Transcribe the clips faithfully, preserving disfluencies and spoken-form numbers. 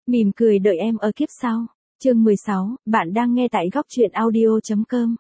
Mỉm cười đợi em ở kiếp sau. Chương mười sáu, bạn đang nghe tại góc truyện audio chấm com.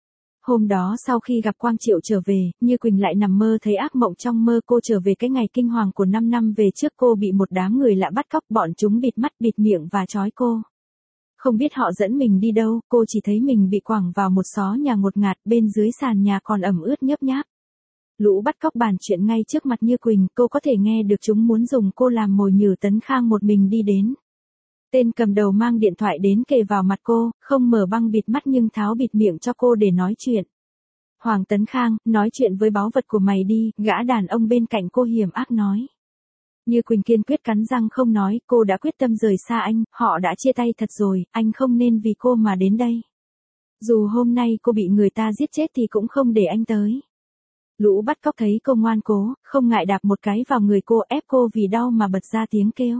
Hôm đó sau khi gặp Quang Triệu trở về, Như Quỳnh lại nằm mơ thấy ác mộng trong mơ cô trở về cái ngày kinh hoàng của năm năm về trước cô bị một đám người lạ bắt cóc, bọn chúng bịt mắt bịt miệng và trói cô. Không biết họ dẫn mình đi đâu, cô chỉ thấy mình bị quẳng vào một xó nhà ngột ngạt, bên dưới sàn nhà còn ẩm ướt nhớp nháp. Lũ bắt cóc bàn chuyện ngay trước mặt Như Quỳnh, cô có thể nghe được chúng muốn dùng cô làm mồi nhử. Tấn Khang một mình đi đến. Tên cầm đầu mang điện thoại đến kề vào mặt cô, không mở băng bịt mắt nhưng tháo bịt miệng cho cô để nói chuyện. Hoàng Tấn Khang, nói chuyện với báu vật của mày đi, gã đàn ông bên cạnh cô hiểm ác nói. Như Quỳnh kiên quyết cắn răng không nói, cô đã quyết tâm rời xa anh, họ đã chia tay thật rồi, anh không nên vì cô mà đến đây. Dù hôm nay cô bị người ta giết chết thì cũng không để anh tới. Lũ bắt cóc thấy cô ngoan cố, không ngại đạp một cái vào người cô, ép cô vì đau mà bật ra tiếng kêu.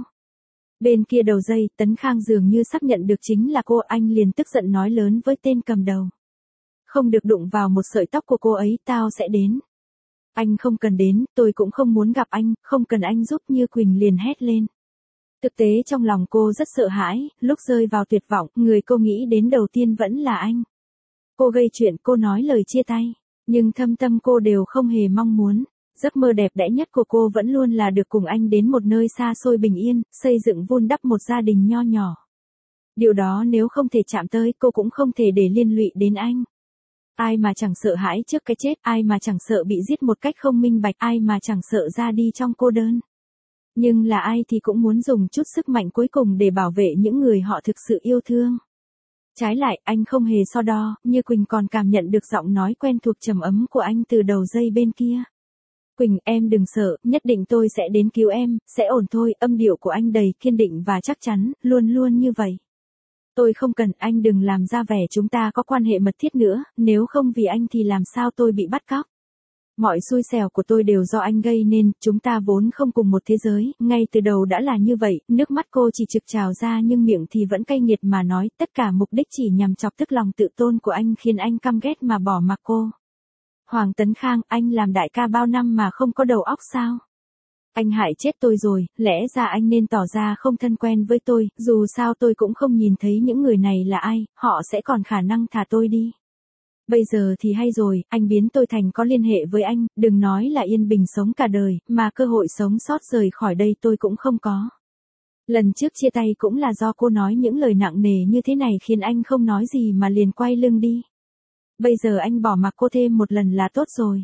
Bên kia đầu dây, Tấn Khang dường như xác nhận được chính là cô, anh liền tức giận nói lớn với tên cầm đầu. Không được đụng vào một sợi tóc của cô ấy, tao sẽ đến. Anh không cần đến, tôi cũng không muốn gặp anh, không cần anh giúp. Như Quỳnh liền hét lên. Thực tế trong lòng cô rất sợ hãi, lúc rơi vào tuyệt vọng, người cô nghĩ đến đầu tiên vẫn là anh. Cô gây chuyện, cô nói lời chia tay, nhưng thâm tâm cô đều không hề mong muốn. Giấc mơ đẹp đẽ nhất của cô vẫn luôn là được cùng anh đến một nơi xa xôi bình yên, xây dựng vun đắp một gia đình nho nhỏ. Điều đó nếu không thể chạm tới, cô cũng không thể để liên lụy đến anh. Ai mà chẳng sợ hãi trước cái chết, ai mà chẳng sợ bị giết một cách không minh bạch, ai mà chẳng sợ ra đi trong cô đơn. Nhưng là ai thì cũng muốn dùng chút sức mạnh cuối cùng để bảo vệ những người họ thực sự yêu thương. Trái lại, anh không hề so đo, Như Quỳnh còn cảm nhận được giọng nói quen thuộc trầm ấm của anh từ đầu dây bên kia. Quỳnh, em đừng sợ, nhất định tôi sẽ đến cứu em, sẽ ổn thôi. Âm điệu của anh đầy kiên định và chắc chắn, luôn luôn như vậy. Tôi không cần, anh đừng làm ra vẻ chúng ta có quan hệ mật thiết nữa, nếu không vì anh thì làm sao tôi bị bắt cóc. Mọi xui xẻo của tôi đều do anh gây nên, chúng ta vốn không cùng một thế giới, ngay từ đầu đã là như vậy. Nước mắt cô chỉ trực trào ra nhưng miệng thì vẫn cay nghiệt mà nói, tất cả mục đích chỉ nhằm chọc tức lòng tự tôn của anh, khiến anh căm ghét mà bỏ mặc cô. Hoàng Tấn Khang, anh làm đại ca bao năm mà không có đầu óc sao? Anh hại chết tôi rồi, lẽ ra anh nên tỏ ra không thân quen với tôi, dù sao tôi cũng không nhìn thấy những người này là ai, họ sẽ còn khả năng thả tôi đi. Bây giờ thì hay rồi, anh biến tôi thành có liên hệ với anh, đừng nói là yên bình sống cả đời, mà cơ hội sống sót rời khỏi đây tôi cũng không có. Lần trước chia tay cũng là do cô nói những lời nặng nề như thế này khiến anh không nói gì mà liền quay lưng đi. Bây giờ anh bỏ mặc cô thêm một lần là tốt rồi.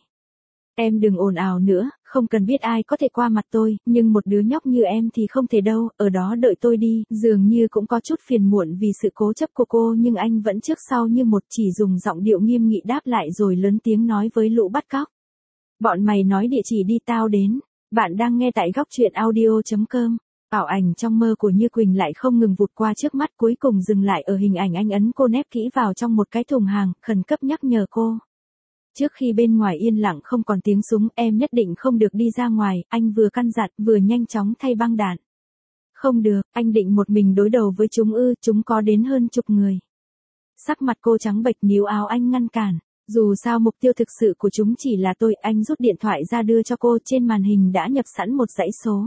Em đừng ồn ào nữa, không cần biết ai có thể qua mặt tôi, nhưng một đứa nhóc như em thì không thể đâu, ở đó đợi tôi đi. Dường như cũng có chút phiền muộn vì sự cố chấp của cô nhưng anh vẫn trước sau như một, chỉ dùng giọng điệu nghiêm nghị đáp lại rồi lớn tiếng nói với lũ bắt cóc. Bọn mày nói địa chỉ đi tao đến. Bạn đang nghe tại góc truyện audio chấm com. Ảo ảnh trong mơ của Như Quỳnh lại không ngừng vụt qua trước mắt, cuối cùng dừng lại ở hình ảnh anh ấn cô nép kỹ vào trong một cái thùng hàng, khẩn cấp nhắc nhở cô. Trước khi bên ngoài yên lặng không còn tiếng súng, em nhất định không được đi ra ngoài, anh vừa căn dặn, vừa nhanh chóng thay băng đạn. Không được, anh định một mình đối đầu với chúng ư, chúng có đến hơn chục người. Sắc mặt cô trắng bệch, níu áo anh ngăn cản. Dù sao mục tiêu thực sự của chúng chỉ là tôi, anh rút điện thoại ra đưa cho cô, trên màn hình đã nhập sẵn một dãy số.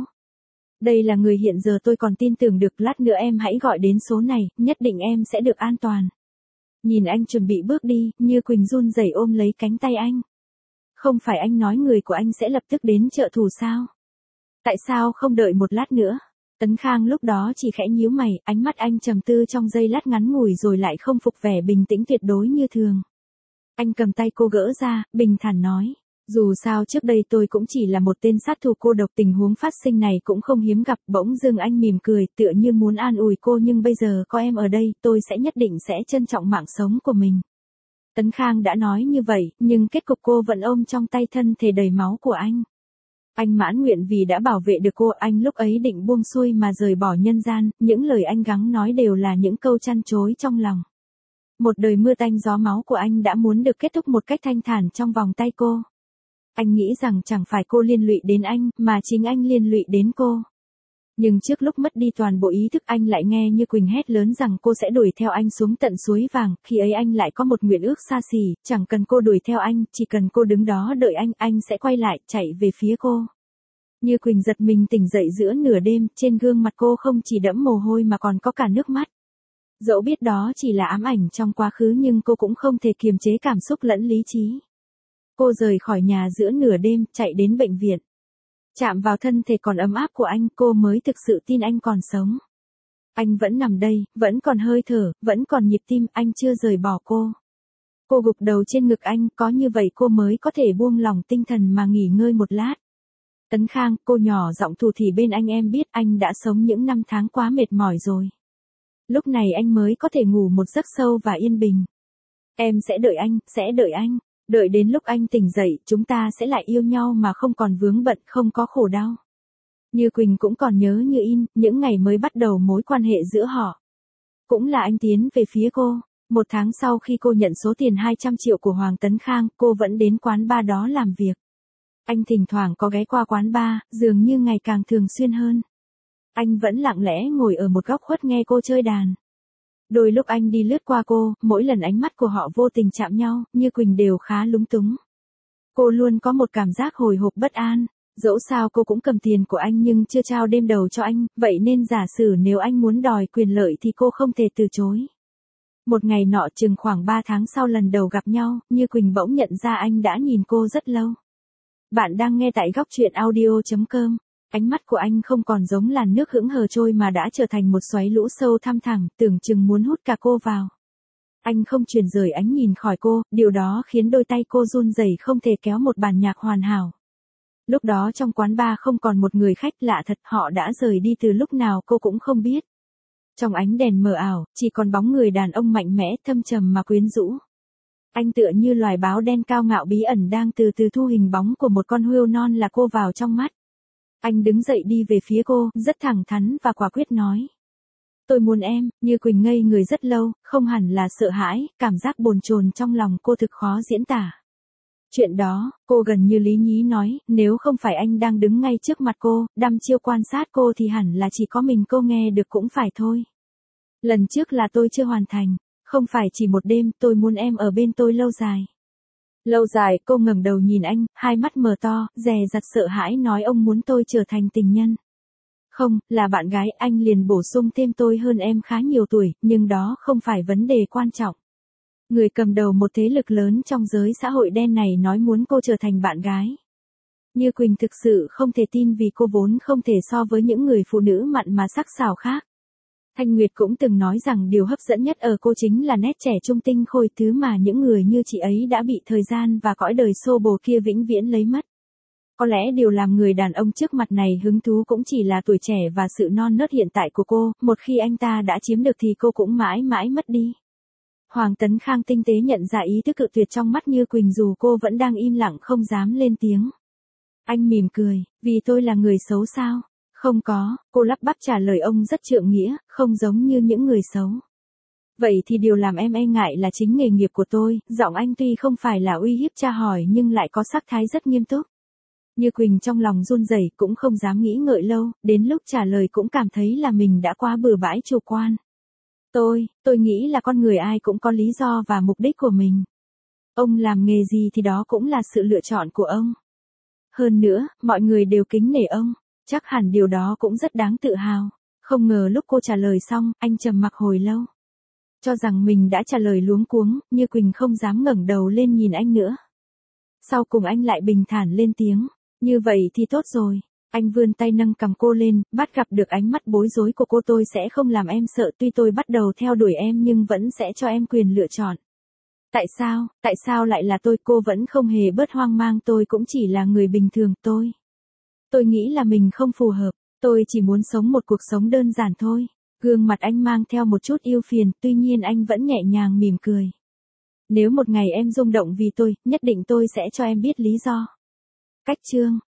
Đây là người hiện giờ tôi còn tin tưởng được, lát nữa em hãy gọi đến số này, nhất định em sẽ được an toàn. Nhìn anh chuẩn bị bước đi, Như Quỳnh run rẩy ôm lấy cánh tay anh. Không phải anh nói người của anh sẽ lập tức đến trợ thủ sao? Tại sao không đợi một lát nữa? Tấn Khang lúc đó chỉ khẽ nhíu mày, ánh mắt anh trầm tư trong giây lát ngắn ngủi rồi lại không phục vẻ bình tĩnh tuyệt đối như thường. Anh cầm tay cô gỡ ra, bình thản nói. Dù sao trước đây tôi cũng chỉ là một tên sát thủ cô độc, tình huống phát sinh này cũng không hiếm gặp. Bỗng dưng anh mỉm cười, tựa như muốn an ủi cô, nhưng bây giờ có em ở đây, tôi sẽ nhất định sẽ trân trọng mạng sống của mình. Tấn Khang đã nói như vậy, nhưng kết cục cô vẫn ôm trong tay thân thể đầy máu của anh. Anh mãn nguyện vì đã bảo vệ được cô, anh lúc ấy định buông xuôi mà rời bỏ nhân gian, những lời anh gắng nói đều là những câu chăn chối trong lòng. Một đời mưa tanh gió máu của anh đã muốn được kết thúc một cách thanh thản trong vòng tay cô. Anh nghĩ rằng chẳng phải cô liên lụy đến anh, mà chính anh liên lụy đến cô. Nhưng trước lúc mất đi toàn bộ ý thức, anh lại nghe Như Quỳnh hét lớn rằng cô sẽ đuổi theo anh xuống tận suối vàng, khi ấy anh lại có một nguyện ước xa xỉ, chẳng cần cô đuổi theo anh, chỉ cần cô đứng đó đợi anh, anh sẽ quay lại, chạy về phía cô. Như Quỳnh giật mình tỉnh dậy giữa nửa đêm, trên gương mặt cô không chỉ đẫm mồ hôi mà còn có cả nước mắt. Dẫu biết đó chỉ là ám ảnh trong quá khứ nhưng cô cũng không thể kiềm chế cảm xúc lẫn lý trí. Cô rời khỏi nhà giữa nửa đêm, chạy đến bệnh viện. Chạm vào thân thể còn ấm áp của anh, cô mới thực sự tin anh còn sống. Anh vẫn nằm đây, vẫn còn hơi thở, vẫn còn nhịp tim, anh chưa rời bỏ cô. Cô gục đầu trên ngực anh, có như vậy cô mới có thể buông lỏng tinh thần mà nghỉ ngơi một lát. Tấn Khang, cô nhỏ giọng thủ thỉ bên anh, em biết anh đã sống những năm tháng quá mệt mỏi rồi. Lúc này anh mới có thể ngủ một giấc sâu và yên bình. Em sẽ đợi anh, sẽ đợi anh. Đợi đến lúc anh tỉnh dậy, chúng ta sẽ lại yêu nhau mà không còn vướng bận, không có khổ đau. Như Quỳnh cũng còn nhớ như in, những ngày mới bắt đầu mối quan hệ giữa họ. Cũng là anh tiến về phía cô. Một tháng sau khi cô nhận số tiền hai trăm triệu của Hoàng Tấn Khang, cô vẫn đến quán bar đó làm việc. Anh thỉnh thoảng có ghé qua quán bar, dường như ngày càng thường xuyên hơn. Anh vẫn lặng lẽ ngồi ở một góc khuất nghe cô chơi đàn. Đôi lúc anh đi lướt qua cô, mỗi lần ánh mắt của họ vô tình chạm nhau, Như Quỳnh đều khá lúng túng. Cô luôn có một cảm giác hồi hộp bất an. Dẫu sao cô cũng cầm tiền của anh nhưng chưa trao đêm đầu cho anh, vậy nên giả sử nếu anh muốn đòi quyền lợi thì cô không thể từ chối. Một ngày nọ chừng khoảng ba tháng sau lần đầu gặp nhau, Như Quỳnh bỗng nhận ra anh đã nhìn cô rất lâu. Bạn đang nghe tại góc truyện audio chấm com. Ánh mắt của anh không còn giống làn nước hững hờ trôi mà đã trở thành một xoáy lũ sâu thăm thẳm, tưởng chừng muốn hút cả cô vào. Anh không chuyển rời ánh nhìn khỏi cô, điều đó khiến đôi tay cô run rẩy không thể kéo một bản nhạc hoàn hảo. Lúc đó trong quán bar không còn một người khách, lạ thật, họ đã rời đi từ lúc nào cô cũng không biết. Trong ánh đèn mờ ảo, chỉ còn bóng người đàn ông mạnh mẽ, thâm trầm mà quyến rũ. Anh tựa như loài báo đen cao ngạo bí ẩn đang từ từ thu hình bóng của một con hươu non là cô vào trong mắt. Anh đứng dậy đi về phía cô, rất thẳng thắn và quả quyết nói. Tôi muốn em. Như Quỳnh ngây người rất lâu, không hẳn là sợ hãi, cảm giác bồn chồn trong lòng cô thực khó diễn tả. Chuyện đó, cô gần như lý nhí nói, nếu không phải anh đang đứng ngay trước mặt cô, đăm chiêu quan sát cô thì hẳn là chỉ có mình cô nghe được cũng phải thôi. Lần trước là tôi chưa hoàn thành, không phải chỉ một đêm, tôi muốn em ở bên tôi lâu dài. Lâu dài, cô ngẩng đầu nhìn anh, hai mắt mở to, dè dặt sợ hãi nói ông muốn tôi trở thành tình nhân. Không, là bạn gái, anh liền bổ sung thêm tôi hơn em khá nhiều tuổi, nhưng đó không phải vấn đề quan trọng. Người cầm đầu một thế lực lớn trong giới xã hội đen này nói muốn cô trở thành bạn gái. Như Quỳnh thực sự không thể tin vì cô vốn không thể so với những người phụ nữ mặn mà sắc sảo khác. Thanh Nguyệt cũng từng nói rằng điều hấp dẫn nhất ở cô chính là nét trẻ trung tinh khôi, thứ mà những người như chị ấy đã bị thời gian và cõi đời xô bồ kia vĩnh viễn lấy mất. Có lẽ điều làm người đàn ông trước mặt này hứng thú cũng chỉ là tuổi trẻ và sự non nớt hiện tại của cô, một khi anh ta đã chiếm được thì cô cũng mãi mãi mất đi. Hoàng Tấn Khang tinh tế nhận ra ý thức cự tuyệt trong mắt Như Quỳnh dù cô vẫn đang im lặng không dám lên tiếng. Anh mỉm cười, vì tôi là người xấu sao? Không có, cô lắp bắp trả lời ông rất trượng nghĩa, không giống như những người xấu. Vậy thì điều làm em e ngại là chính nghề nghiệp của tôi, giọng anh tuy không phải là uy hiếp tra hỏi nhưng lại có sắc thái rất nghiêm túc. Như Quỳnh trong lòng run rẩy cũng không dám nghĩ ngợi lâu, đến lúc trả lời cũng cảm thấy là mình đã quá bừa bãi chủ quan. Tôi, tôi nghĩ là con người ai cũng có lý do và mục đích của mình. Ông làm nghề gì thì đó cũng là sự lựa chọn của ông. Hơn nữa, mọi người đều kính nể ông, chắc hẳn điều đó cũng rất đáng tự hào. Không ngờ lúc cô trả lời xong, anh trầm mặc hồi lâu. Cho rằng mình đã trả lời luống cuống, Như Quỳnh không dám ngẩng đầu lên nhìn anh nữa. Sau cùng anh lại bình thản lên tiếng, như vậy thì tốt rồi. Anh vươn tay nâng cằm cô lên, bắt gặp được ánh mắt bối rối của cô. Tôi sẽ không làm em sợ, tuy tôi bắt đầu theo đuổi em nhưng vẫn sẽ cho em quyền lựa chọn. Tại sao, tại sao lại là tôi? Cô vẫn không hề bớt hoang mang. Tôi cũng chỉ là người bình thường, tôi. Tôi nghĩ là mình không phù hợp, tôi chỉ muốn sống một cuộc sống đơn giản thôi. Gương mặt anh mang theo một chút ưu phiền, tuy nhiên anh vẫn nhẹ nhàng mỉm cười. Nếu một ngày em rung động vì tôi, nhất định tôi sẽ cho em biết lý do. Cách chương